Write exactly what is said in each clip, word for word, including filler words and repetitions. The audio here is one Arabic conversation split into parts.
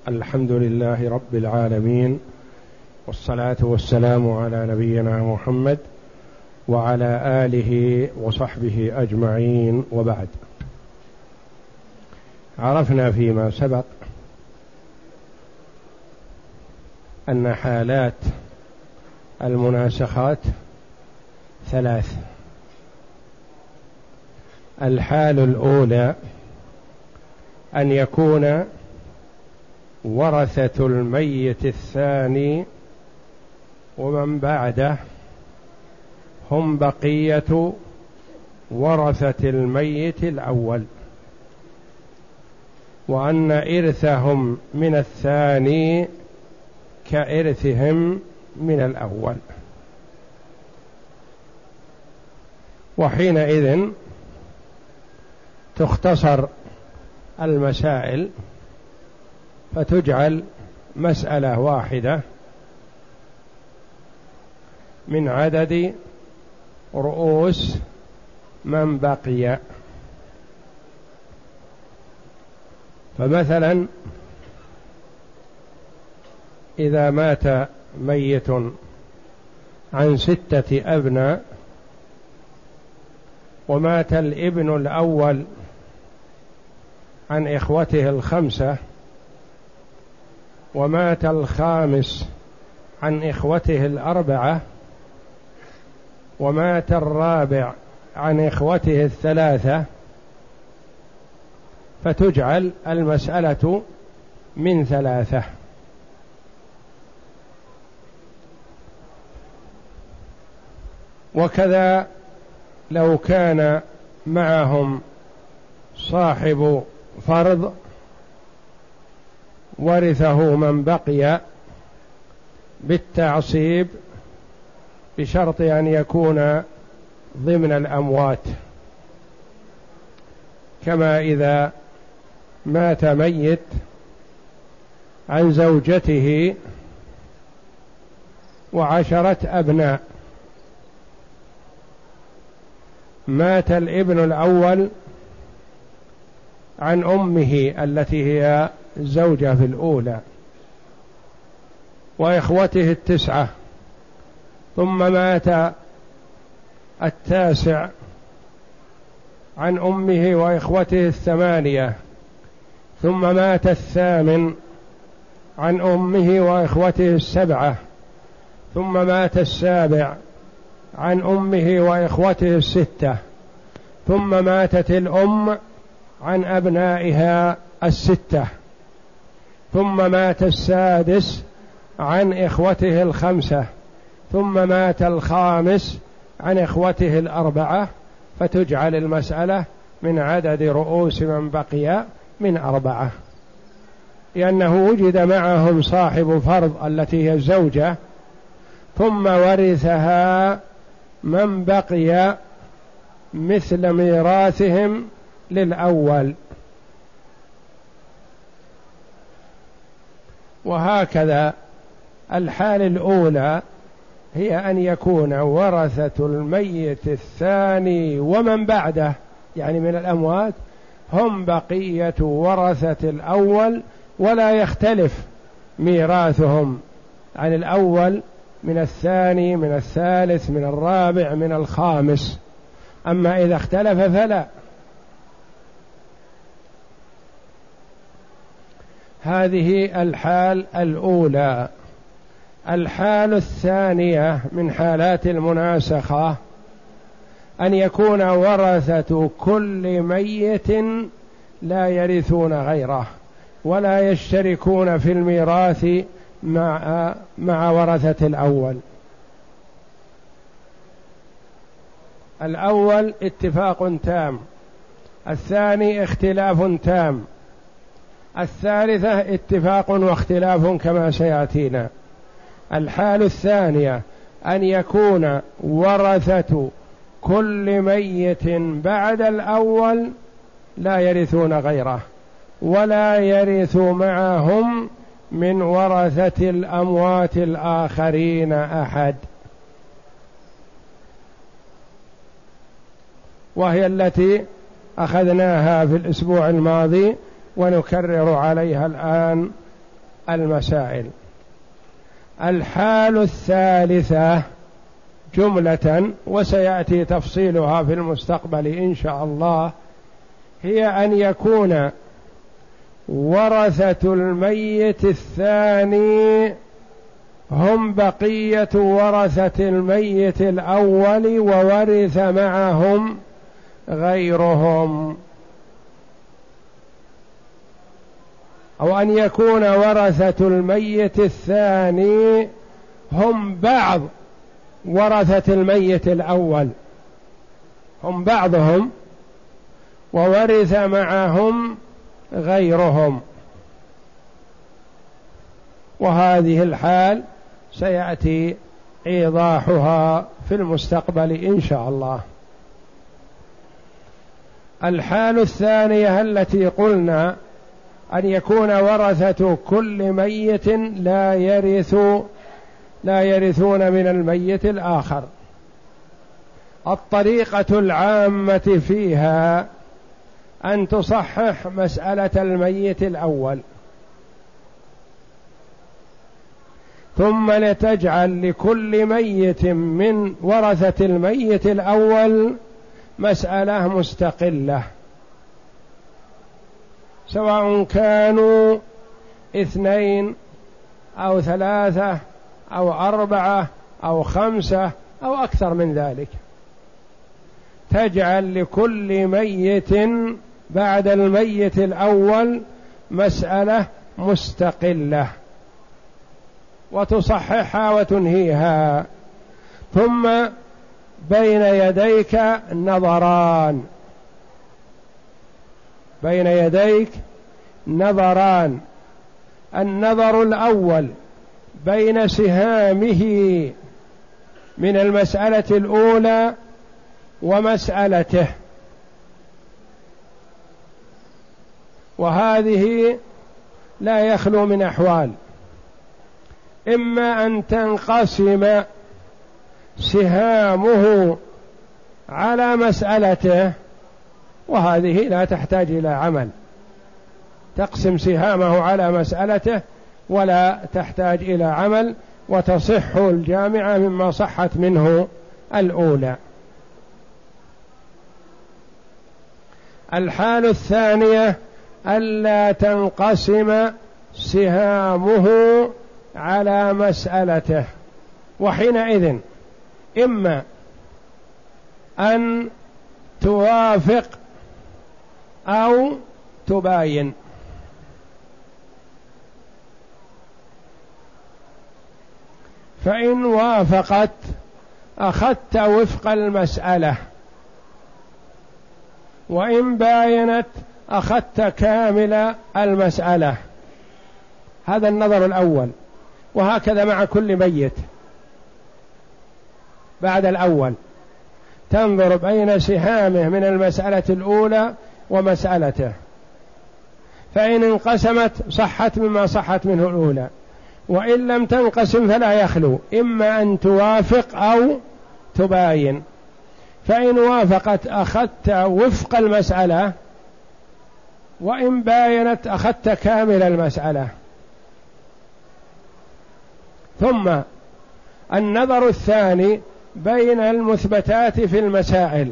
الحمد لله رب العالمين، والصلاة والسلام على نبينا محمد وعلى آله وصحبه أجمعين، وبعد. عرفنا فيما سبق أن حالات المناسخات ثلاث. الحال الأولى أن يكون ورثة الميت الثاني ومن بعده هم بقية ورثة الميت الأول، وأن إرثهم من الثاني كإرثهم من الأول. وحينئذ تختصر المسائل فتجعل مسألة واحدة من عدد رؤوس من بقي. فمثلا إذا مات ميت عن ستة أبناء ومات الابن الأول عن إخوته الخمسة ومات الخامس عن إخوته الأربعة ومات الرابع عن إخوته الثلاثة، فتجعل المسألة من ثلاثة. وكذا لو كان معهم صاحب فرض ورثه من بقي بالتعصيب بشرط أن يكون ضمن الأموات، كما إذا مات ميت عن زوجته وعشرة أبناء، مات الابن الأول عن أمه التي هي زوجة في الأولى وإخوته التسعة، ثم مات التاسع عن أمه وإخوته الثمانية، ثم مات الثامن عن أمه وإخوته السبعة، ثم مات السابع عن أمه وإخوته الستة، ثم ماتت الأم عن أبنائها الستة، ثم مات السادس عن إخوته الخمسة، ثم مات الخامس عن إخوته الأربعة، فتجعل المسألة من عدد رؤوس من بقي من أربعة، لأنه وجد معهم صاحب فرض التي هي الزوجة، ثم ورثها من بقي مثل ميراثهم للأول. وهكذا الحال الأولى هي أن يكون ورثة الميت الثاني ومن بعده، يعني من الأموات، هم بقية ورثة الأول، ولا يختلف ميراثهم عن الأول من الثاني من الثالث من الرابع من الخامس. أما إذا اختلف فلا. هذه الحال الأولى. الحال الثانية من حالات المناسخة أن يكون ورثة كل ميت لا يرثون غيره ولا يشتركون في الميراث مع مع ورثة الأول. الأول اتفاق تام، الثاني اختلاف تام، الثالثة اتفاق واختلاف كما سيأتينا. الحال الثانية أن يكون ورثة كل ميت بعد الأول لا يرثون غيره ولا يرث معهم من ورثة الأموات الآخرين أحد، وهي التي أخذناها في الأسبوع الماضي ونكرر عليها الآن المسائل. الحال الثالثة جملة وسيأتي تفصيلها في المستقبل إن شاء الله، هي أن يكون ورثة الميت الثاني هم بقية ورثة الميت الأول وورث معهم غيرهم، أو أن يكون ورثة الميت الثاني هم بعض ورثة الميت الأول، هم بعضهم وورث معهم غيرهم. وهذه الحال سيأتي إيضاحها في المستقبل إن شاء الله. الحال الثانية التي قلنا أن يكون ورثة كل ميت لا يرث لا يرثون من الميت الآخر. الطريقة العامة فيها أن تصحح مسألة الميت الأول، ثم لتجعل لكل ميت من ورثة الميت الأول مسألة مستقلة، سواء كانوا اثنين أو ثلاثة أو أربعة أو خمسة أو أكثر من ذلك. تجعل لكل ميت بعد الميت الأول مسألة مستقلة وتصححها وتنهيها. ثم بين يديك نظران بين يديك نظران النظر الأول بين سهامه من المسألة الأولى ومسألته، وهذه لا يخلو من أحوال: إما أن تنقسم سهامه على مسألته، وهذه لا تحتاج إلى عمل، تقسم سهامه على مسألته ولا تحتاج إلى عمل، وتصح الجامعة مما صحت منه الأولى. الحال الثانية ألا تنقسم سهامه على مسألته، وحينئذ إما أن توافق أو تباين. فإن وافقت أخذت وفق المسألة، وإن باينت أخذت كامل المسألة. هذا النظر الأول، وهكذا مع كل ميت بعد الأول تنظر بين سهامه من المسألة الأولى ومسألته، فإن انقسمت صحت مما صحت منه الأولى، وإن لم تنقسم فلا يخلو، إما أن توافق أو تباين. فإن وافقت أخذت وفق المسألة، وإن باينت أخذت كامل المسألة. ثم النظر الثاني بين المثبتات في المسائل،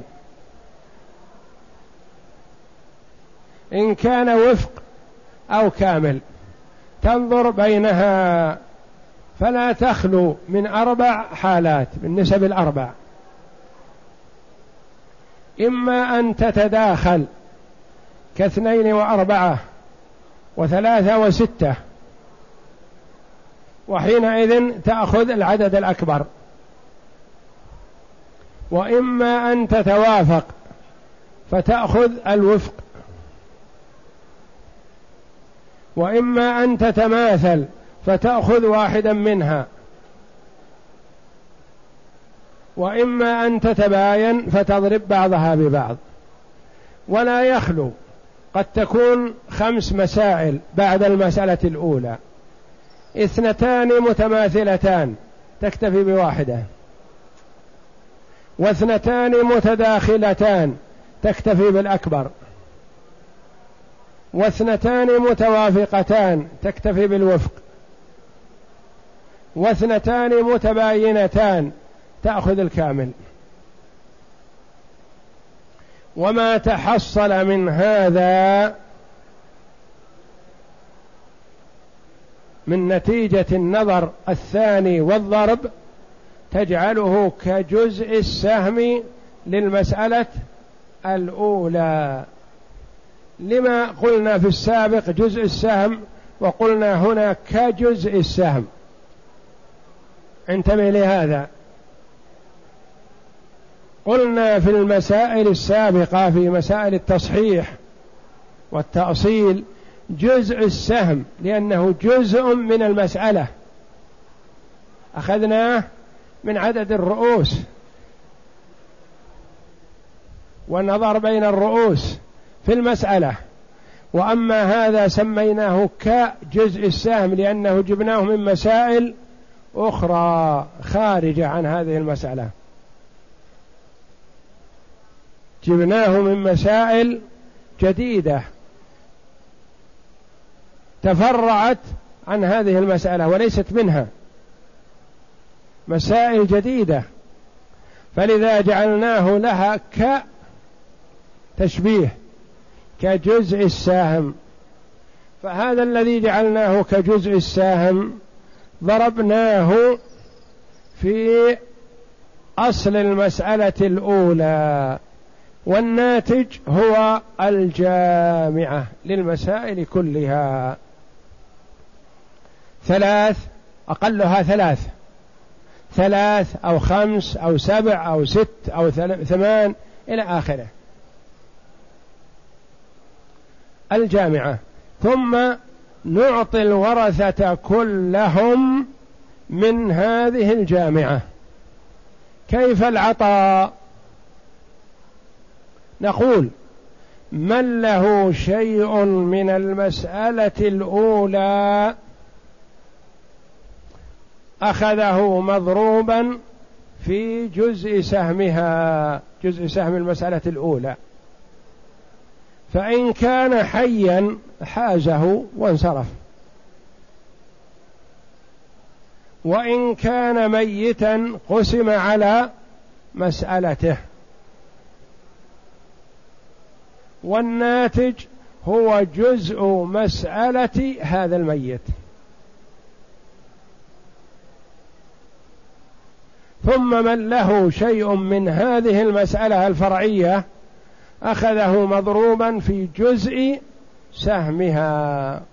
إن كان وفق أو كامل تنظر بينها، فلا تخلو من أربع حالات بالنسب الأربع: إما أن تتداخل كاثنين وأربعة وثلاثة وستة، وحينئذ تأخذ العدد الأكبر، وإما أن تتوافق فتأخذ الوفق، وإما أن تتماثل فتأخذ واحدا منها، وإما أن تتباين فتضرب بعضها ببعض. ولا يخلو، قد تكون خمس مسائل بعد المسألة الأولى، اثنتان متماثلتان تكتفي بواحدة، واثنتان متداخلتان تكتفي بالأكبر، واثنتان متوافقتان تكتفي بالوفق، واثنتان متباينتان تأخذ الكامل. وما تحصل من هذا من نتيجة النظر الثاني والضرب تجعله كجزء السهم للمسألة الأولى. لما قلنا في السابق جزء السهم وقلنا هنا كجزء السهم؟ انتبه لهذا. قلنا في المسائل السابقة في مسائل التصحيح والتأصيل جزء السهم لأنه جزء من المسألة، أخذناه من عدد الرؤوس والنظر بين الرؤوس في المسألة. وأما هذا سميناه كجزء السهم لأنه جبناه من مسائل أخرى خارجة عن هذه المسألة، جبناه من مسائل جديدة تفرعت عن هذه المسألة وليست منها، مسائل جديدة، فلذا جعلناه لها كتشبيه كجزء السهم. فهذا الذي جعلناه كجزء السهم ضربناه في أصل المسألة الأولى، والناتج هو الجامعة للمسائل كلها. ثلاث أقلها ثلاث ثلاث أو خمس أو سبع أو ست أو ثمان إلى آخره، الجامعة. ثم نعطي الورثة كلهم من هذه الجامعة. كيف العطاء؟ نقول من له شيء من المسألة الأولى أخذه مضروبا في جزء سهمها، جزء سهم المسألة الأولى، فإن كان حيا حازه وانصرف، وإن كان ميتا قسم على مسألته، والناتج هو جزء مسألة هذا الميت. ثم من له شيء من هذه المسألة الفرعية أخذه مضروبا في جزء سهمها.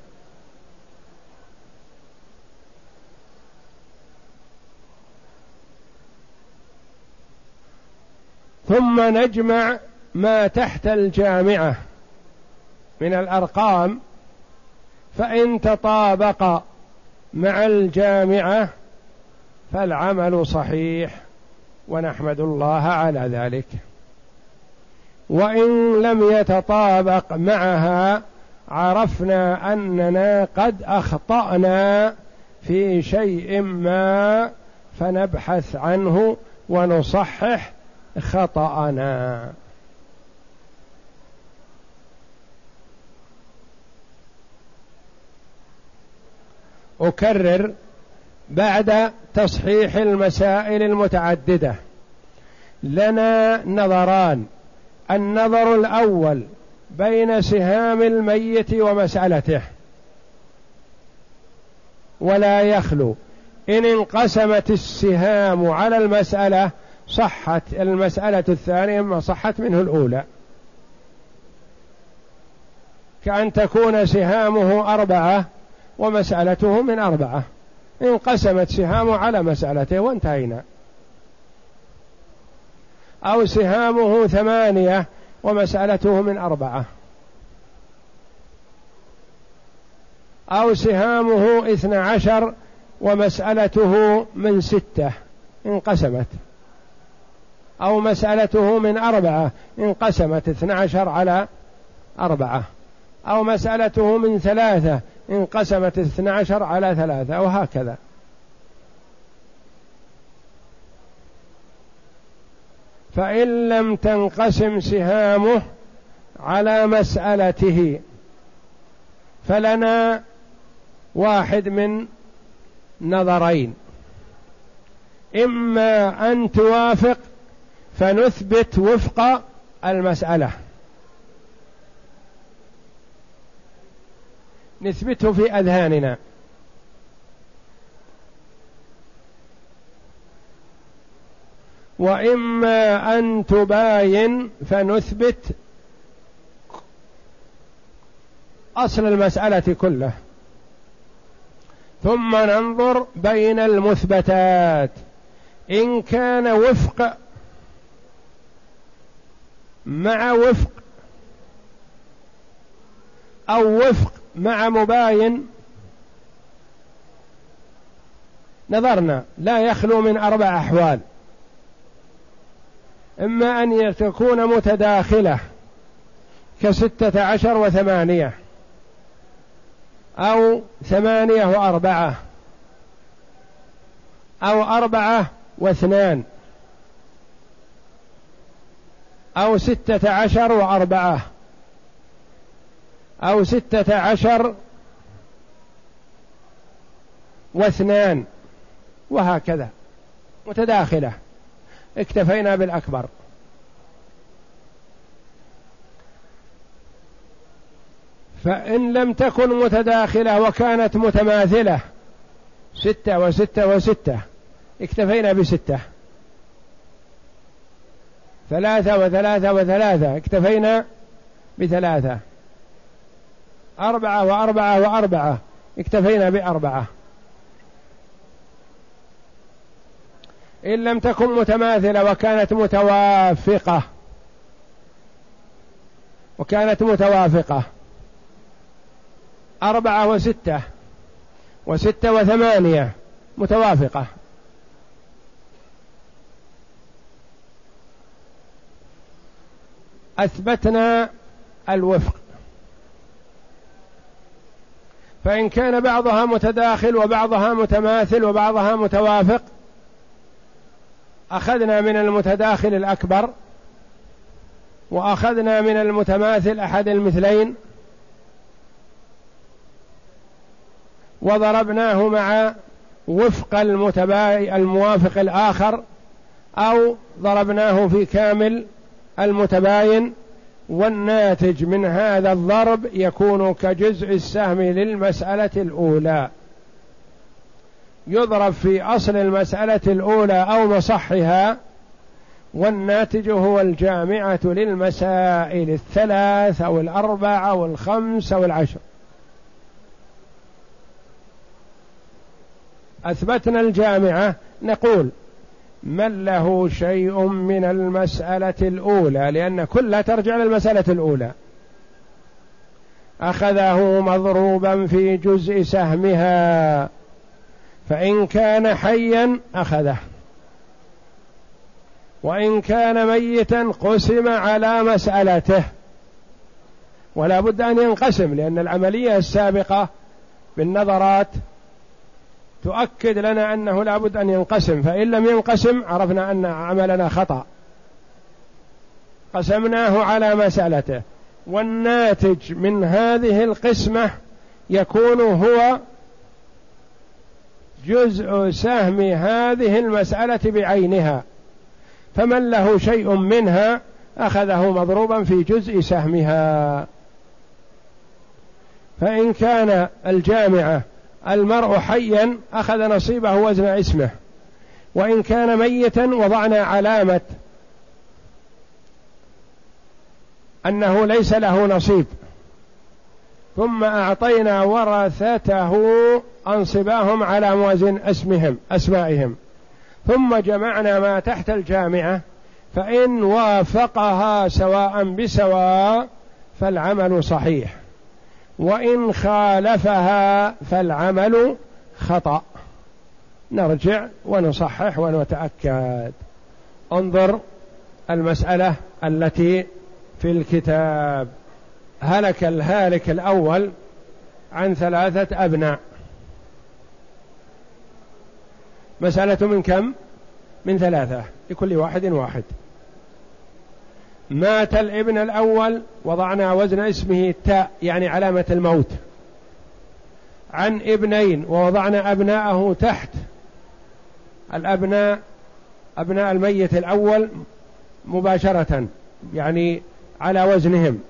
ثم نجمع ما تحت الجامعة من الأرقام، فإن تطابق مع الجامعة فالعمل صحيح ونحمد الله على ذلك، وإن لم يتطابق معها عرفنا أننا قد أخطأنا في شيء ما فنبحث عنه ونصحح خطأنا. أكرر بعد تصحيح المسائل المتعددة لنا نظران: النظر الأول بين سهام الميت ومسألته، ولا يخلو إن انقسمت السهام على المسألة صحت المسألة الثانية ما صحت منه الأولى، كأن تكون سهامه أربعة ومسألته من أربعة، انقسمت سهامه على مسألته وانتهينا. أو سهامه ثمانية ومسألته من أربعة، أو سهامه اثنى عشر ومسألته من ستة انقسمت، أو مسألته من أربعة انقسمت اثنى عشر على أربعة، أو مسألته من ثلاثة انقسمت اثنى عشر على ثلاثة، وهكذا. فإن لم تنقسم سهامه على مسألته فلنا واحد من نظرين: إما أن توافق فنثبت وفق المسألة، نثبته في أذهاننا، وإما أن تباين فنثبت أصل المسألة كله، ثم ننظر بين المثبتات إن كان وفق مع وفق أو وفق مع مباين، نظرنا لا يخلو من أربع أحوال: إما أن تكون متداخلة كستة عشر وثمانية، أو ثمانية وأربعة، أو أربعة واثنان، أو ستة عشر وأربعة، أو ستة عشر واثنان، وهكذا متداخلة. اكتفينا بالأكبر. فإن لم تكن متداخلة وكانت متماثلة ستة وستة وستة، اكتفينا بستة. ثلاثة وثلاثة وثلاثة، اكتفينا بثلاثة. أربعة وأربعة وأربعة، اكتفينا بأربعة. إن لم تكن متماثلة وكانت متوافقة وكانت متوافقة أربعة وستة وستة وثمانية متوافقة، أثبتنا الوفق. فإن كان بعضها متداخل وبعضها متماثل وبعضها متوافق، أخذنا من المتداخل الأكبر، وأخذنا من المتماثل أحد المثلين، وضربناه مع وفق المتباين الموافق الآخر، أو ضربناه في كامل المتباين، والناتج من هذا الضرب يكون كجزء السهم للمسألة الأولى، يضرب في أصل المسألة الأولى أو مصحها، والناتج هو الجامعة للمسائل الثلاث أو الأربع أو الخمس أو العشر. أثبتنا الجامعة، نقول من له شيء من المسألة الأولى، لأن كلها ترجع للمسألة الأولى، أخذه مضروبا في جزء سهمها، فإن كان حيا أخذه، وإن كان ميتا قسم على مسألته، ولا بد أن ينقسم، لأن العملية السابقة بالنظرات تؤكد لنا أنه لا بد أن ينقسم، فإن لم ينقسم عرفنا أن عملنا خطأ. قسمناه على مسألته، والناتج من هذه القسمة يكون هو جزء سهم هذه المسألة بعينها، فمن له شيء منها أخذه مضروبا في جزء سهمها. فإن كان الجامعة المرء حيا أخذ نصيبه وزن اسمه، وإن كان ميتا وضعنا علامة أنه ليس له نصيب، ثم أعطينا ورثته أنصباهم على موازين اسمهم أسمائهم، ثم جمعنا ما تحت الجامعة، فإن وافقها سواء بسواء فالعمل صحيح، وإن خالفها فالعمل خطأ. نرجع ونصحح ونتأكد. انظر المسألة التي في الكتاب: هلك الهالك الأول عن ثلاثة أبناء. مسألة من كم؟ من ثلاثة، لكل واحد واحد. مات الابن الأول، وضعنا وزن اسمه التاء يعني علامة الموت، عن ابنين ووضعنا أبناءه تحت الأبناء أبناء الميت الأول مباشرة، يعني على وزنهم.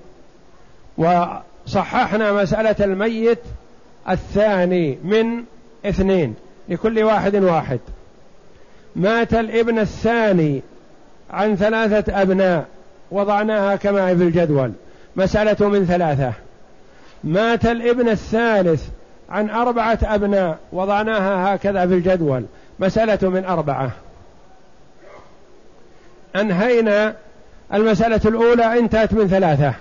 وصححنا مسألة الميت الثاني من اثنين لكل واحد واحد. مات الابن الثاني عن ثلاثة أبناء، وضعناها كما في الجدول، مسألة من ثلاثة. مات الابن الثالث عن أربعة أبناء، وضعناها هكذا في الجدول، مسألة من أربعة. أنهينا المسألة الأولى، انتهت من ثلاثة،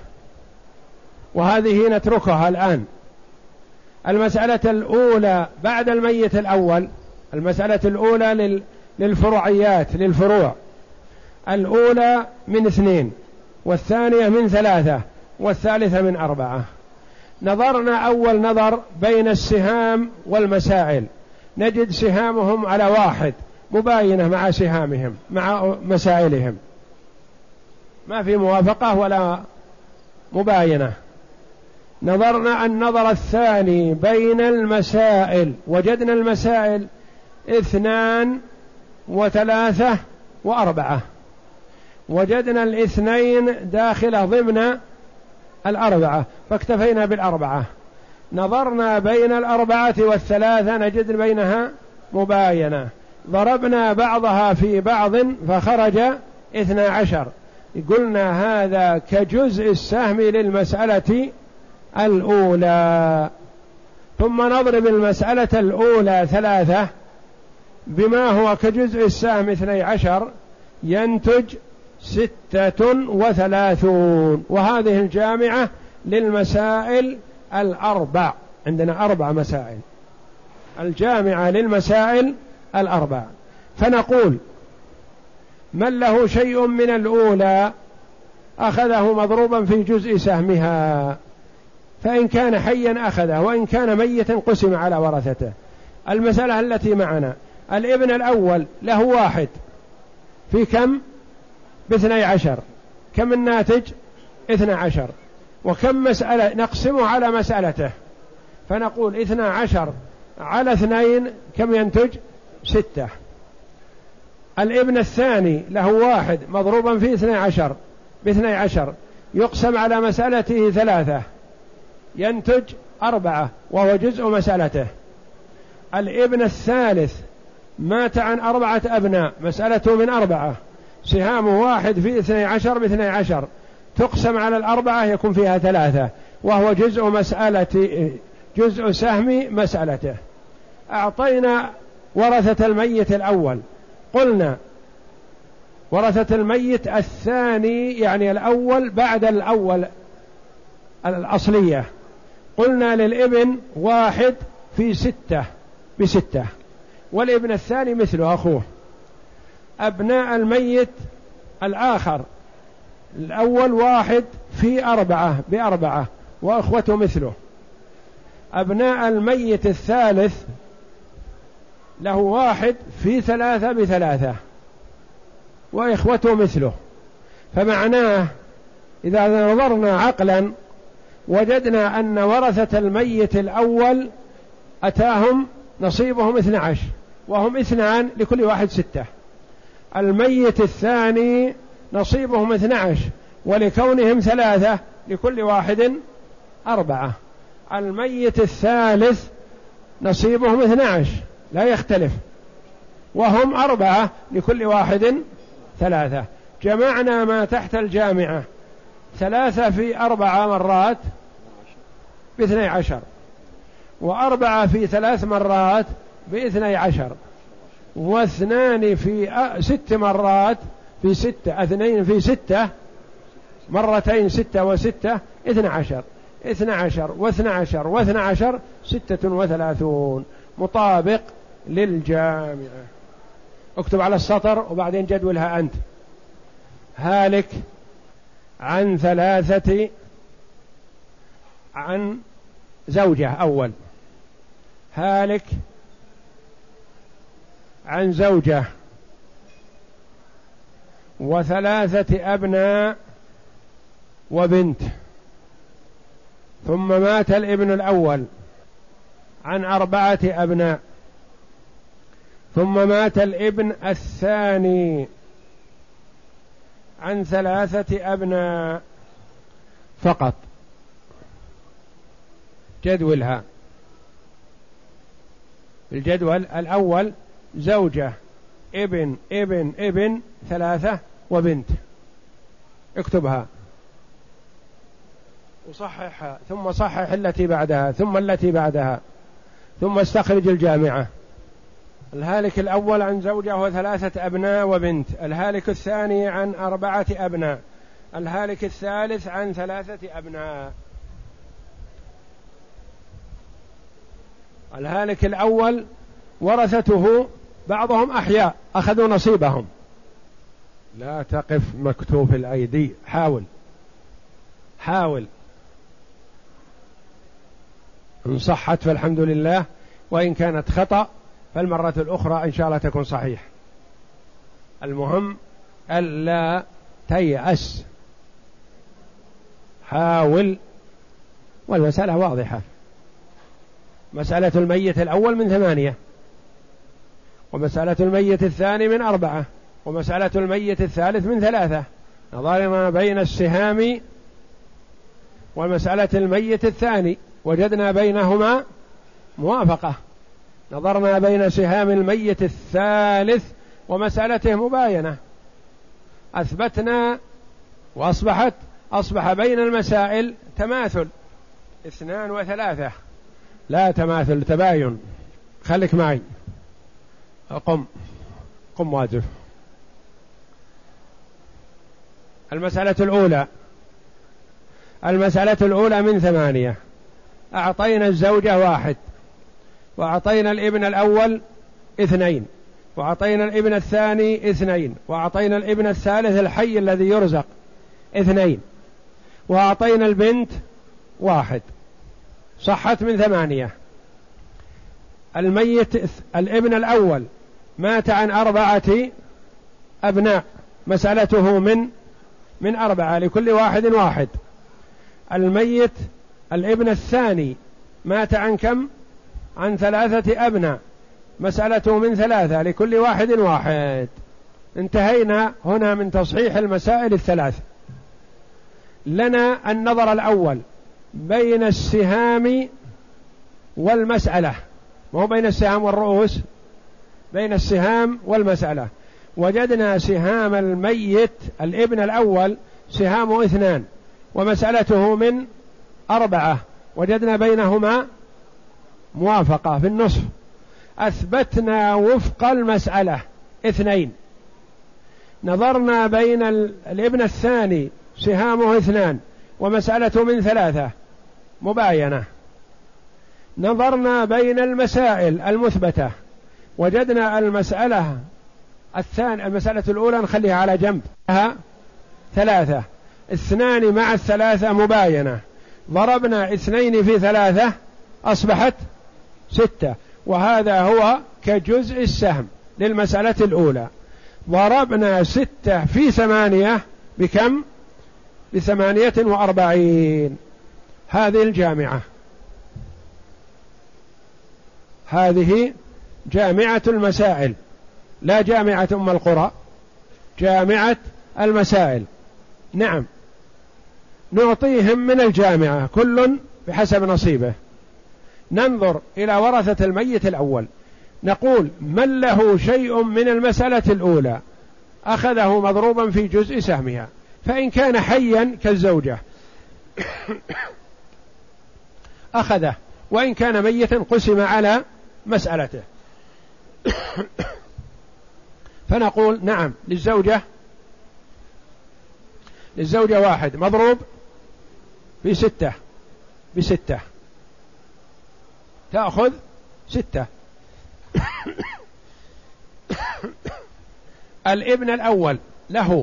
وهذه نتركها الآن. المسألة الأولى بعد الميت الأول، المسألة الأولى للفروعيات للفروع، الأولى من اثنين، والثانية من ثلاثة، والثالثة من أربعة. نظرنا أول نظر بين السهام والمسائل، نجد سهامهم على واحد مباينة مع سهامهم مع مسائلهم، ما في موافقة ولا مباينة. نظرنا النظر الثاني بين المسائل، وجدنا المسائل اثنان وثلاثة وأربعة، وجدنا الاثنين داخلة ضمن الأربعة فاكتفينا بالأربعة. نظرنا بين الأربعة والثلاثة نجد بينها مباينة، ضربنا بعضها في بعض فخرج اثنا عشر، قلنا هذا كجزء السهم للمسألة الأولى. ثم نضرب المسألة الأولى ثلاثة بما هو كجزء السهم اثني عشر، ينتج ستة وثلاثون، وهذه الجامعة للمسائل الأربع. عندنا أربع مسائل، الجامعة للمسائل الأربع. فنقول من له شيء من الأولى أخذه مضروبا في جزء سهمها، فإن كان حيا أخذه، وإن كان ميتا قسم على ورثته. المسألة التي معنا، الابن الأول له واحد في كم؟ باثني عشر. كم الناتج؟ اثنى عشر. وكم مسألة نقسمه على مسألته، فنقول اثنى عشر على اثنين كم ينتج؟ ستة. الابن الثاني له واحد مضروبا في اثني عشر باثني عشر، يقسم على مسألته ثلاثة، ينتج أربعة، وهو جزء مسألته. الابن الثالث مات عن أربعة أبناء، مسألته من أربعة، سهام واحد في اثني عشر باثني عشر، تقسم على الأربعة يكون فيها ثلاثة، وهو جزء مسألة جزء سهم مسألته. أعطينا ورثة الميت الأول، قلنا ورثة الميت الثاني يعني الأول بعد الأول الأصلية، قلنا للابن واحد في ستة بستة، والابن الثاني مثله أخوه. أبناء الميت الآخر الأول واحد في أربعة بأربعة، وأخوته مثله. أبناء الميت الثالث له واحد في ثلاثة بثلاثة، وإخوته مثله. فمعناه إذا نظرنا عقلا وجدنا أن ورثة الميت الأول أتاهم نصيبهم اثنى عشر، وهم اثنان لكل واحد ستة. الميت الثاني نصيبهم اثنى عشر، ولكونهم ثلاثة لكل واحد أربعة. الميت الثالث نصيبهم اثنى عشر لا يختلف، وهم أربعة لكل واحد ثلاثة. جمعنا ما تحت الجامعة، ثلاثة في أربعة مرات باثني عشر، وأربعة في ثلاث مرات باثني عشر، واثنان في ست مرات في ستة، اثنين في ستة مرتين ستة وستة اثنى عشر، اثنى عشر واثنى عشر واثنى عشر ستة وثلاثون، مطابق للجامعة. اكتب على السطر وبعدين جدولها أنت. هالك عن ثلاثة، عن زوجة أول، هالك عن زوجة وثلاثة أبناء وبنت، ثم مات الابن الأول عن أربعة أبناء، ثم مات الابن الثاني عن ثلاثة أبناء فقط. جدولها الجدول الأول زوجة ابن ابن ابن ثلاثة وبنت، اكتبها وصححها، ثم صحح التي بعدها ثم التي بعدها، ثم استخرج الجامعة. الهالك الأول عن زوجة وثلاثة أبناء وبنت، الهالك الثاني عن أربعة أبناء، الهالك الثالث عن ثلاثة أبناء. الهالك الأول ورثته بعضهم أحياء أخذوا نصيبهم. لا تقف مكتوف الأيدي، حاول حاول، إن صحت فالحمد لله، وإن كانت خطأ فالمرة الأخرى إن شاء الله تكون صحيح. المهم ألا تيأس، حاول، والمسألة واضحة. مسألة الميت الأول من ثمانية، ومسألة الميت الثاني من أربعة، ومسألة الميت الثالث من ثلاثة. نظرنا بين السهام ومسألة الميت الثاني وجدنا بينهما موافقة. نظرنا بين سهام الميت الثالث ومسألته مباينة، أثبتنا وأصبحت أصبح بين المسائل تماثل، اثنان وثلاثة، لا تماثل، تباين. خليك معي، قم قم واجب. المسألة الأولى المسألة الأولى من ثمانية. أعطينا الزوجة واحد، وأعطينا الابن الأول اثنين، وأعطينا الابن الثاني اثنين، وأعطينا الابن الثالث الحي الذي يرزق اثنين، وأعطينا البنت واحد. صحت من ثمانية. الميت الابن الأول مات عن أربعة أبناء، مسألته من من أربعة، لكل واحد واحد. الميت الابن الثاني مات عن كم؟ عن ثلاثة أبناء، مسألته من ثلاثة، لكل واحد واحد. انتهينا هنا من تصحيح المسائل الثلاث. لنا النظر الأول بين السهام والمسألة، مو بين السهام والرؤوس، بين السهام والمسألة. وجدنا سهام الميت الابن الأول سهامه اثنان، ومسألته من أربعة، وجدنا بينهما موافقة في النصف. أثبتنا وفق المسألة اثنين. نظرنا بين الابن الثاني سهامه اثنان، ومسألته من ثلاثة، مباينة. نظرنا بين المسائل المثبتة، وجدنا المسألة الثانية المسألة الأولى نخليها على جنب، ثلاثة، اثنان مع الثلاثة مباينة. ضربنا اثنين في ثلاثة أصبحت ستة، وهذا هو كجزء السهم للمسألة الأولى. ضربنا ستة في ثمانية بكم؟ بثمانية وأربعين. هذه الجامعة، هذه جامعة المسائل، لا جامعة أم القرى، جامعة المسائل. نعم، نعطيهم من الجامعة كل بحسب نصيبه. ننظر إلى ورثة الميت الأول، نقول من له شيء من المسألة الأولى أخذه مضروبا في جزء سهمها، فإن كان حيا كالزوجة أخذه، وإن كان ميتا قسم على مسألته. فنقول نعم للزوجة للزوجة واحد مضروب في ستة بستة، تأخذ ستة. الابن الأول له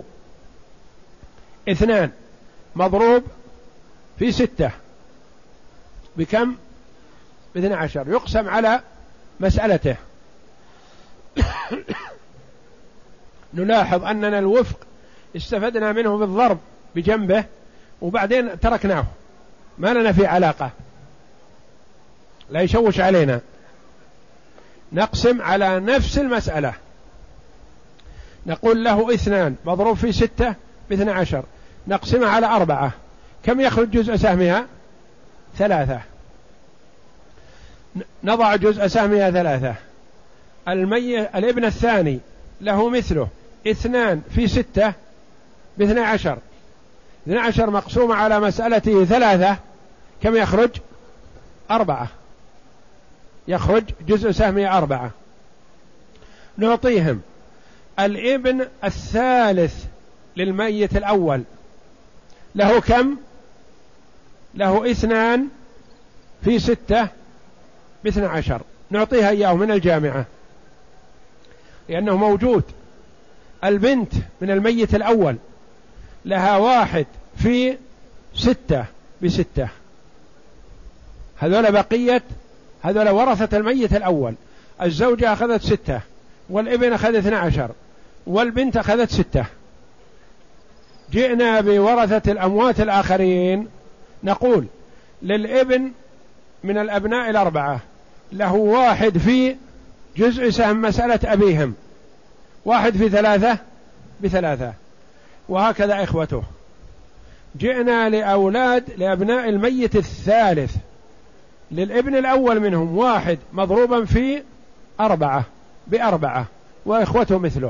اثنان مضروب في ستة بكم؟ باثنى عشر، يقسم على مسألته. نلاحظ أننا الوفق استفدنا منه بالضرب بجنبه، وبعدين تركناه، ما لنا في علاقة، لا يشوش علينا. نقسم على نفس المسألة، نقول له اثنان مضروب في ستة باثنى عشر، نقسمها على أربعة، كم يخرج جزء سهمها؟ ثلاثة. نضع جزء سهمها ثلاثة. المي... الابن الثاني له مثله اثنان في ستة باثنى عشر، اثنى عشر مقسومة على مسألته ثلاثة، كم يخرج؟ أربعة، يخرج جزء سهمه أربعة. نعطيهم الابن الثالث للميت الأول له كم؟ له اثنان في ستة باثنى عشر، نعطيها إياه من الجامعة لأنه موجود. البنت من الميت الأول لها واحد في ستة بستة، هذول بقية، هذول ورثة الميت الأول. الزوجة أخذت ستة، والابن أخذ اثنى عشر، والبنت أخذت ستة. جئنا بورثة الأموات الآخرين نقول للابن من الأبناء الأربعة له واحد في جزء سهم مسألة أبيهم، واحد في ثلاثة بثلاثة، وهكذا إخوته. جئنا لأولاد لأبناء الميت الثالث للابن الأول منهم واحد مضروبا في أربعة بأربعة، وإخوته مثله،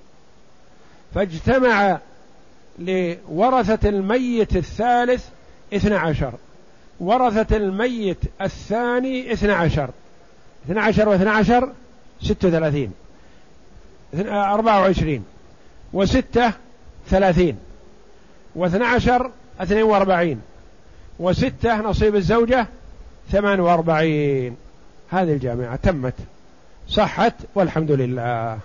فاجتمع لورثة الميت الثالث اثنى عشر، ورثة الميت الثاني اثنى عشر، اثنى عشر واثنى عشر ستة وثلاثين، أربعة وعشرين، وستة ثلاثين، واثنى عشر اثنين واربعين، وستة نصيب الزوجة ثمان واربعين. هذه الجامعة تمت، صحت والحمد لله.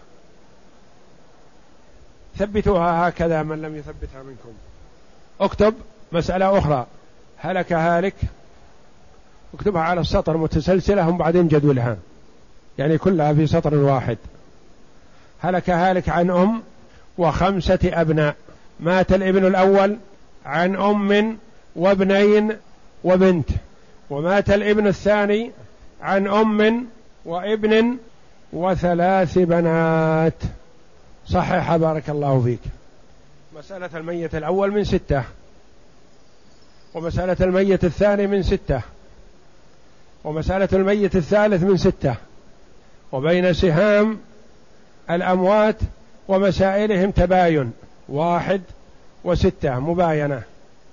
ثبتوها هكذا من لم يثبتها منكم. اكتب مسألة أخرى، هلك هالك، اكتبها على السطر متسلسلة، هم بعدين جدولها يعني كلها في سطر واحد. هلك هالك عن أم وخمسة أبناء، مات الابن الأول عن أم وابنين وبنت، ومات الابن الثاني عن أم وابن وثلاث بنات. صحح بارك الله فيك. مسألة الميت الأول من ستة، ومسألة الميت الثاني من ستة، ومسألة الميت الثالث من ستة، وبين سهام الأموات ومسائلهم تباين، واحد وستة مباينة،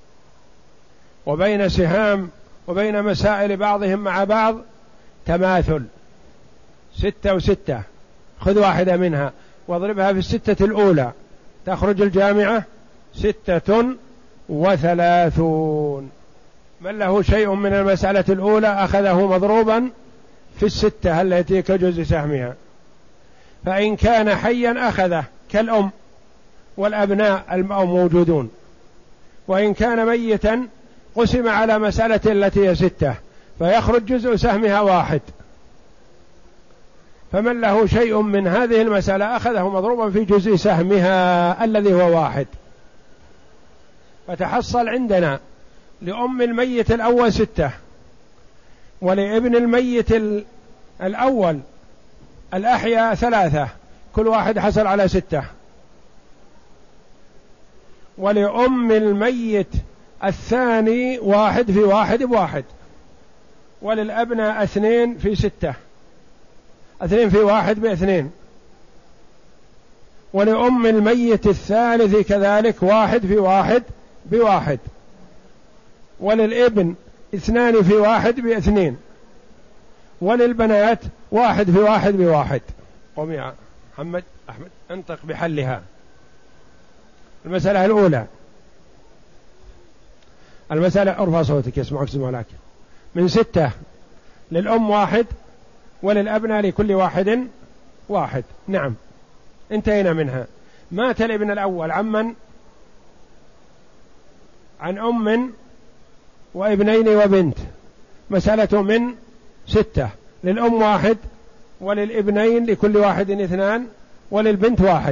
وبين سهام وبين مسائل بعضهم مع بعض تماثل، ستة وستة، خذ واحدة منها واضربها في الستة الأولى تخرج الجامعة ستة وثلاثون. من له شيء من المسألة الأولى أخذه مضروبا في الستة التي كجزء سهمها، فإن كان حيا أخذه كالأم والأبناء الموجودون، وإن كان ميتا قسم على مسألة التي هي ستة فيخرج جزء سهمها واحد، فمن له شيء من هذه المسألة أخذه مضروبا في جزء سهمها الذي هو واحد. فتحصل عندنا لأم الميت الأول ستة، ولابن الميت الأول الأحياء ثلاثة، كل واحد حصل على ستة، ولأم الميت الثاني واحد في واحد بواحد، وللأبناء اثنين في ستة، اثنين في واحد باثنين، ولأم الميت الثالث كذلك واحد في واحد بواحد، وللابن اثنان في واحد باثنين، وللبنات واحد في واحد بواحد. قم يا محمد أحمد انطق بحلها. المسألة الأولى، المسألة ارفع صوتك يسمعك زملاك. من ستة للأم واحد، وللأبناء لكل واحد واحد. نعم انتهينا منها. مات الابن الأول عمن عن أم وابنين وبنت، مسألة من ستة، للأم واحد، وللابنين لكل واحد اثنان، وللبنت واحد.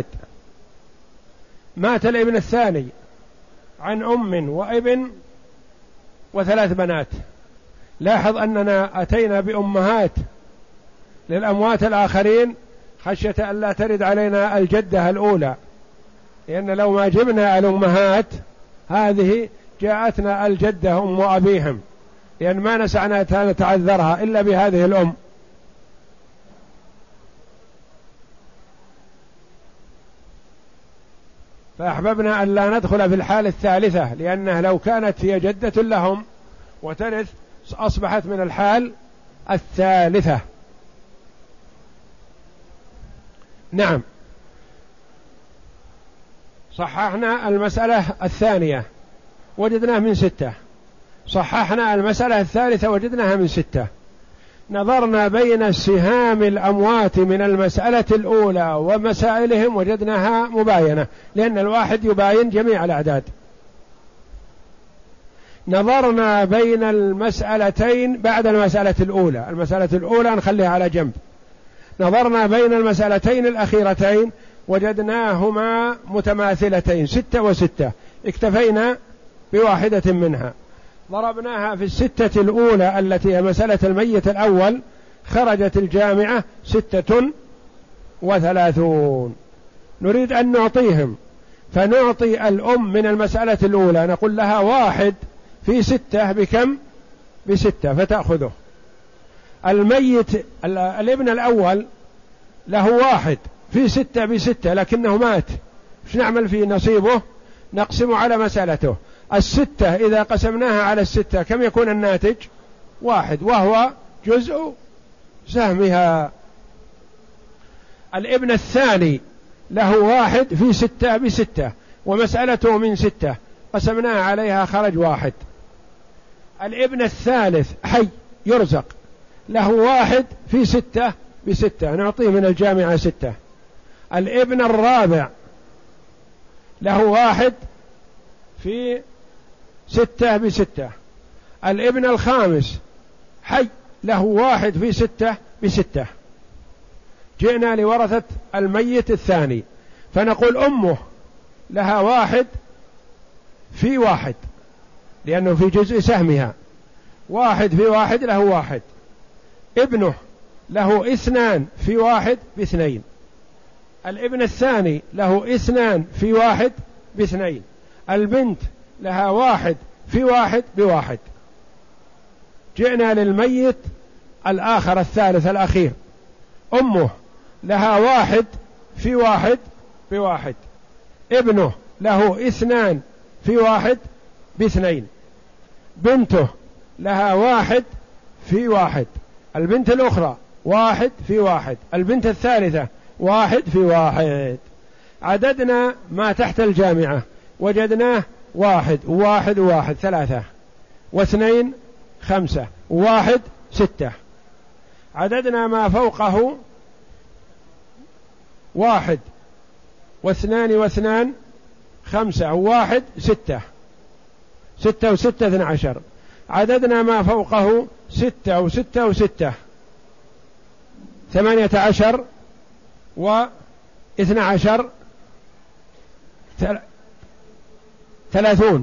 مات الابن الثاني عن أم وابن وثلاث بنات. لاحظ أننا أتينا بأمهات للأموات الآخرين خشية أن لا ترد علينا الجدة الأولى، لأن لو ما جبنا الأمهات هذه جاءتنا الجدة أم أبيهم، لأن ما نسعنا نتعذرها إلا بهذه الأم. فأحببنا أن لا ندخل في الحالة الثالثة، لأنها لو كانت هي جدة لهم وترث أصبحت من الحال الثالثة. نعم. صححنا المسألة الثانية وجدناه من ستة، صححنا المسألة الثالثة وجدناها من ستة. نظرنا بين سهام الأموات من المسألة الأولى ومسائلهم وجدناها مباينة، لأن الواحد يباين جميع الأعداد. نظرنا بين المسألتين بعد المسألة الأولى، المسألة الأولى نخليها على جنب. نظرنا بين المسألتين الأخيرتين وجدناهما متماثلتين، ستة وستة، اكتفينا بواحدة منها. ضربناها في الستة الأولى التي هي مسألة الميت الأول، خرجت الجامعة ستة وثلاثون. نريد أن نعطيهم، فنعطي الأم من المسألة الأولى نقول لها واحد في ستة بكم؟ بستة، فتأخذه. الميت الابن الأول له واحد في ستة بستة لكنه مات، ايش نعمل في نصيبه؟ نقسم على مسألته. الستة إذا قسمناها على الستة كم يكون الناتج؟ واحد، وهو جزء سهمها. الابن الثاني له واحد في ستة بستة ومسألته من ستة، قسمناها عليها خرج واحد. الابن الثالث حي يرزق، له واحد في ستة بستة، نعطيه من الجامعة ستة. الابن الرابع له واحد في ستة بستة. الابن الخامس حي له واحد في ستة بستة. جئنا لورثة الميت الثاني فنقول أمه لها واحد في واحد، لأنه في جزء سهمها، واحد في واحد له واحد. ابنه له اثنان في واحد باثنين. الابن الثاني له اثنان في واحد باثنين. البنت لها واحد في واحد بواحد. جئنا للميت الآخر الثالث الأخير، أمه لها واحد في واحد بواحد. ابنه له اثنان في واحد باثنين. بنته لها واحد في واحد. البنت الأخرى واحد في واحد. البنت الثالثة واحد في واحد. عددنا ما تحت الجامعة وجدناه واحد وواحد وواحد ثلاثة، واثنين خمسة، وواحد ستة. عددنا ما فوقه واحد واثنان واثنان خمسة، وواحد ستة، ستة وستة اثنى عشر. عددنا ما فوقه ستة وستة وستة ثمانية عشر واثنى عشر ثلاثون،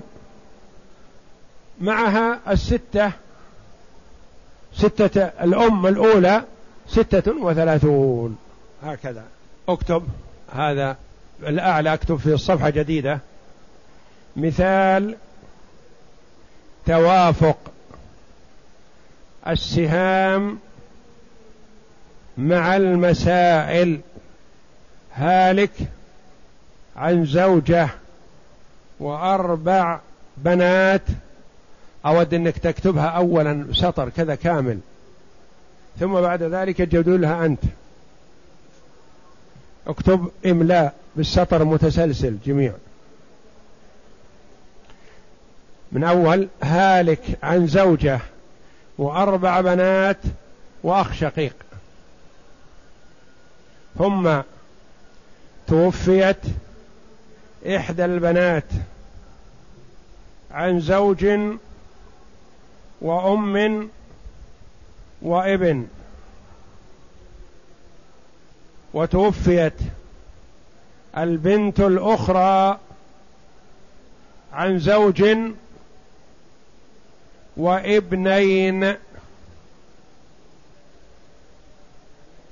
معها الستة ستة الأم الأولى ستة وثلاثون. هكذا اكتب هذا الأعلى، اكتب في الصفحة جديدة مثال توافق السهام مع المسائل. هالك عن زوجة وأربع بنات. أود أنك تكتبها أولا سطر كذا كامل، ثم بعد ذلك تجدوا لها أنت. اكتب إملاء بالسطر متسلسل جميع من أول. هالك عن زوجة وأربع بنات وأخ شقيق، ثم توفيت إحدى البنات عن زوج وأم وابن، وتوفيت البنت الأخرى عن زوج وابنين،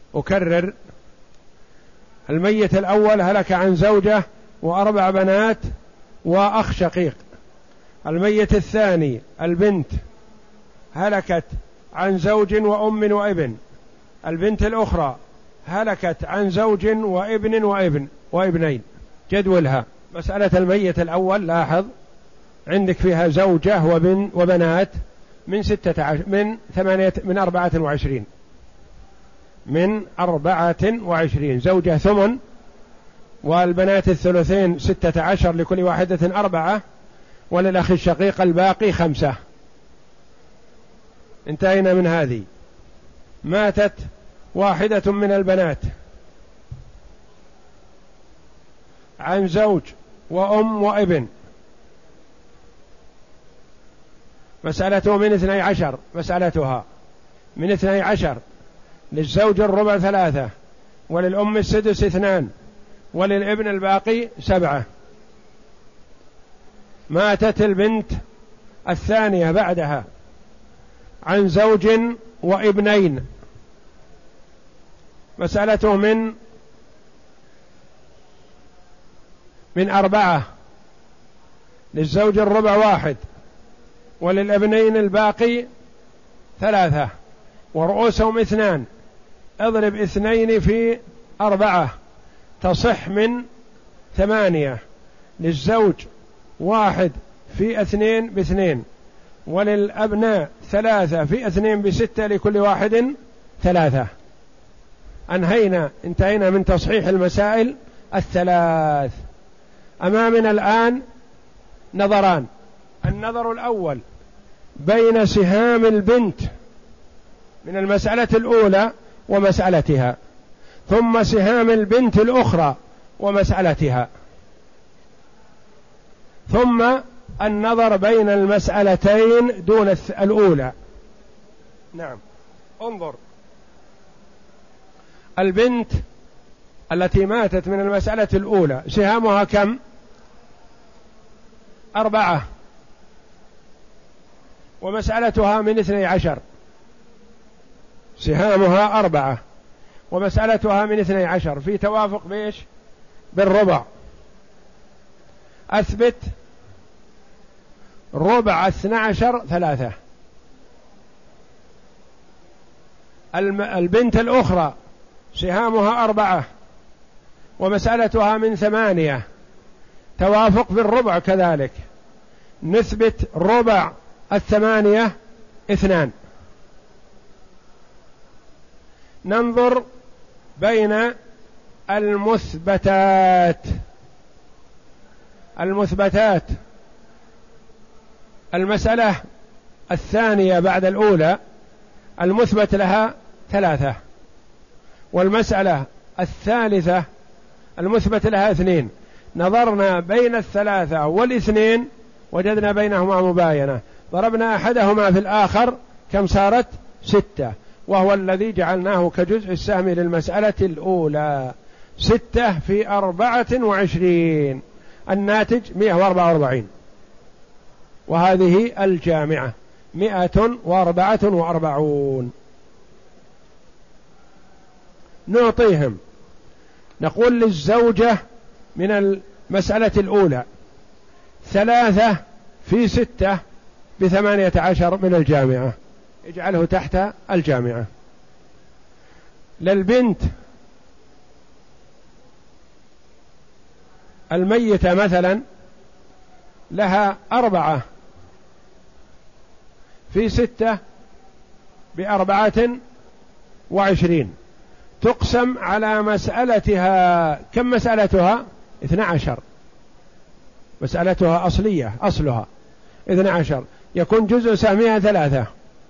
أكرر: الميت الأول هلك عن زوجة وأربع بنات وأخ شقيق. الميت الثاني البنت هلكت عن زوج وأم وابن. البنت الأخرى هلكت عن زوج وابن وابن وابنين. جدولها: مسألة الميت الأول لاحظ عندك فيها زوجة وبن وبنات من ستة عشر من ثمانية من أربعة وعشرين من أربعة وعشرين زوجة ثمن، والبنات الثلثين ستة عشر لكل واحدة أربعة، وللأخ الشقيق الباقي خمسة. انتهينا من هذه. ماتت واحدة من البنات عن زوج وأم وابن. مسألته من اثني عشر مسألتها من اثني عشر للزوج الربع ثلاثة، وللأم السدس اثنان، وللابن الباقي سبعة. ماتت البنت الثانية بعدها عن زوج وابنين. مسألته من من أربعة، للزوج الربع واحد، وللابنين الباقي ثلاثة، ورؤوسهم اثنان. اضرب اثنين في أربعة تصح من ثمانية. للزوج واحد في اثنين باثنين، وللأبناء ثلاثة في اثنين بستة، لكل واحد ثلاثة. أنهينا انتهينا من تصحيح المسائل الثلاث. أمامنا الآن نظران: النظر الأول بين سهام البنت من المسألة الأولى ومسألتها، ثم سهام البنت الأخرى ومسألتها، ثم النظر بين المسألتين دون الأولى. نعم، انظر: البنت التي ماتت من المسألة الأولى سهامها كم؟ أربعة، ومسألتها من اثني عشر. سهامها أربعة ومسألتها من اثني عشر، في توافق بإيش؟ بالربع. أثبت ربع اثنى عشر ثلاثة. البنت الأخرى سهامها أربعة ومسألتها من ثمانية، توافق بالربع كذلك. نثبت ربع الثمانية اثنان. ننظر بين المثبتات. المثبتات المسألة الثانية بعد الأولى المثبت لها ثلاثة، والمسألة الثالثة المثبت لها اثنين. نظرنا بين الثلاثة والاثنين وجدنا بينهما مباينة، ضربنا أحدهما في الآخر، كم صارت؟ ستة، وهو الذي جعلناه كجزء السهم للمسألة الأولى. ستة في أربعة وعشرين، الناتج مئة وأربعة وأربعين، وهذه الجامعة مئة وأربعة وأربعون. نعطيهم، نقول للزوجة من المسألة الأولى ثلاثة في ستة بثمانية عشر من الجامعة، اجعله تحت الجامعة. للبنت الميتة مثلا لها أربعة في ستة بأربعة وعشرين، تقسم على مسألتها. كم مسألتها؟ اثنى عشر. مسألتها أصلية، أصلها اثنى عشر، يكون جزء سهمها ثلاثة.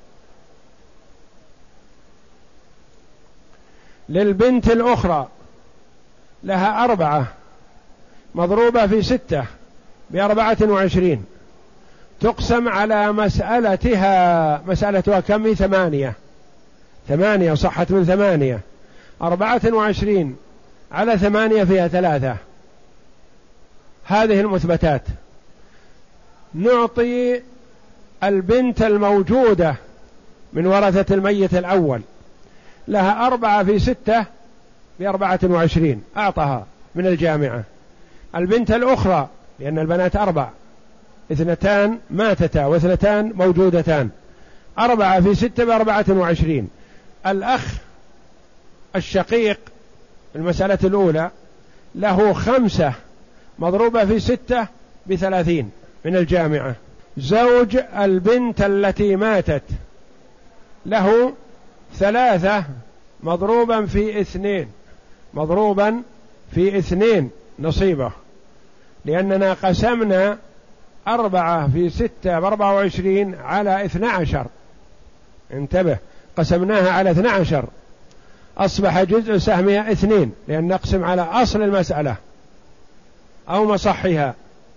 للبنت الأخرى لها أربعة مضروبة في ستة بأربعة وعشرين، تقسم على مسألتها. مسألتها كم؟ ثمانية. ثمانية صحت من ثمانية. أربعة وعشرين على ثمانية فيها ثلاثة. هذه المثبتات. نعطي البنت الموجودة من ورثة الميت الأول لها أربعة في ستة بأربعة وعشرين أعطها من الجامعة. البنت الأخرى لأن البنات أربع، اثنتان ماتتا واثنتان موجودتان، أربعة في ستة بأربعة وعشرين. الأخ الشقيق المسألة الأولى له خمسة مضروبة في ستة بثلاثين من الجامعة. زوج البنت التي ماتت له ثلاثة مضروبا في اثنين، مضروبا في اثنين نصيبه، لأننا قسمنا أربعة في ستة بأربعة وعشرين على اثنى عشر، انتبه، قسمناها على اثنى عشر، أصبح جزء سهمها اثنين، لأن نقسم على أصل المسألة أو مصحها.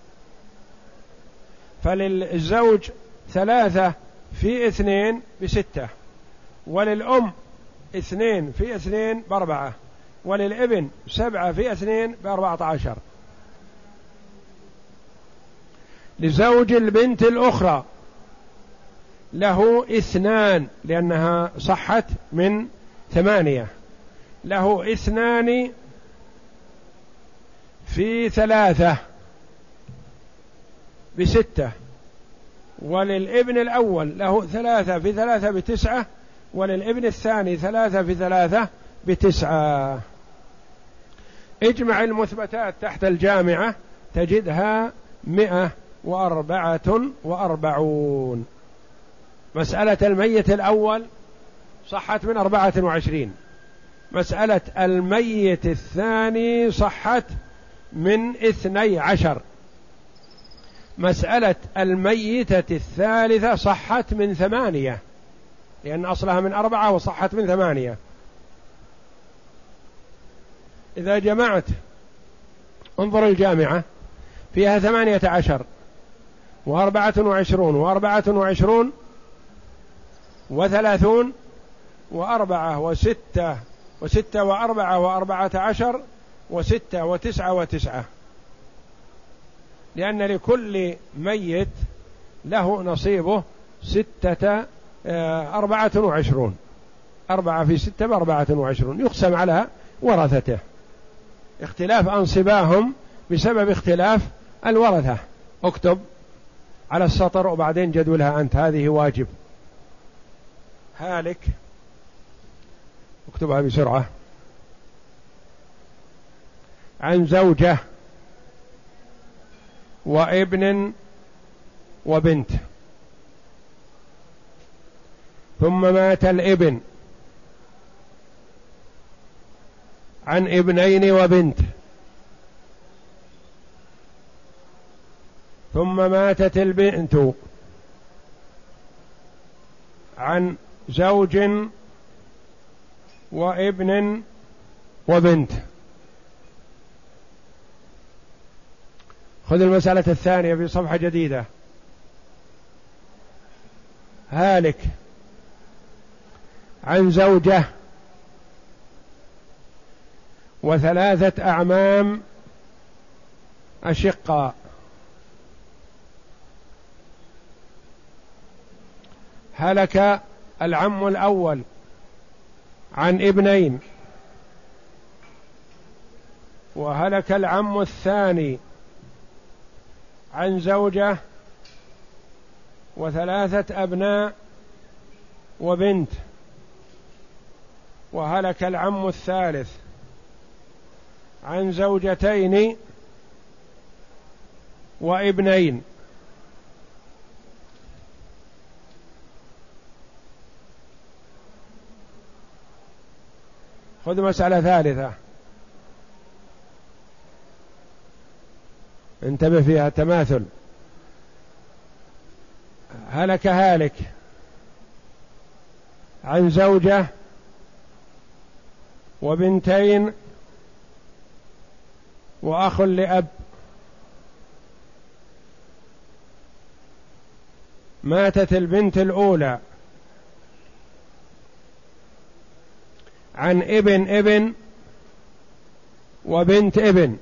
فللزوج ثلاثة في اثنين بستة، وللأم اثنين في اثنين بأربعة، وللابن سبعة في اثنين بأربعة عشر. لزوج البنت الأخرى له اثنان لأنها صحت من ثمانية، له اثنان في ثلاثة بستة، وللابن الأول له ثلاثة في ثلاثة بتسعة، وللابن الثاني ثلاثة في ثلاثة بتسعة. اجمع المثبتات تحت الجامعة تجدها مئة وأربعة وأربعون. مسألة الميت الأول صحت من أربعة وعشرين، مسألة الميت الثاني صحت من اثني عشر، مسألة الميتة الثالثة صحت من ثمانية، لأن أصلها من أربعة وصحت من ثمانية. إذا جمعت انظر الجامعة فيها ثمانية عشر وأربعة وعشرون وأربعة وعشرون وثلاثون وأربعة وستة وستة وأربعة وأربعة عشر وستة وتسعة وتسعة، لأن لكل ميت له نصيبه ستة أربعة وعشرون، أربعة في ستة بأربعة وعشرون، يقسم على ورثته، اختلاف أنصباهم بسبب اختلاف الورثة. اكتب على السطر وبعدين جدولها أنت، هذه واجب. هالك، اكتبها بسرعة. عن زوجة وابن وبنت، ثم مات الابن، عن ابنين وبنت، ثم ماتت البنت، عن زوج وابن وبنت. خذ المسألة الثانية في صفحة جديدة. هالك، عن زوجة وثلاثة أعمام أشقاء، هلك العم الأول عن ابنين، وهلك العم الثاني عن زوجة وثلاثة أبناء وبنت، وهلك العم الثالث عن زوجتين وابنين. خذ مسألة ثالثة انتبه فيها تماثل. هلك هالك عن زوجة وبنتين وأخ لأب، ماتت البنت الأولى، عن ابن ابن وبنت ابن،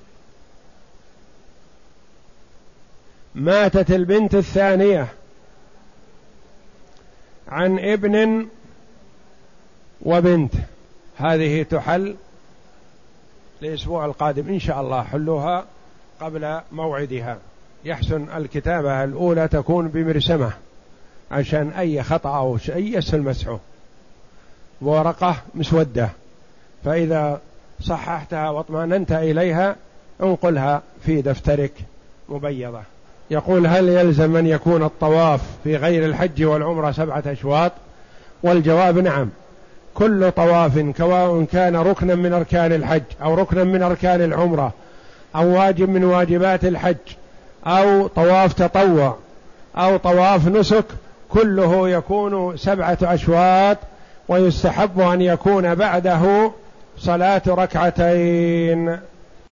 ماتت البنت الثانية، عن ابن وبنت، هذه تحل الأسبوع القادم إن شاء الله، حلوها قبل موعدها. يحسن الكتابة الأولى تكون بمرسمة عشان أي خطأ أو شيء يسهل مسحه، ورقة مسودة، فإذا صححتها واطمأننت إليها انقلها في دفترك مبيضة. يقول: هل يلزم من يكون الطواف في غير الحج والعمرة سبعة أشواط؟ والجواب نعم، كل طواف سواء كان ركنا من أركان الحج أو ركنا من أركان العمرة أو واجب من واجبات الحج أو طواف تطوع أو طواف نسك، كله يكون سبعة أشواط، ويستحب أن يكون بعده صلاة ركعتين.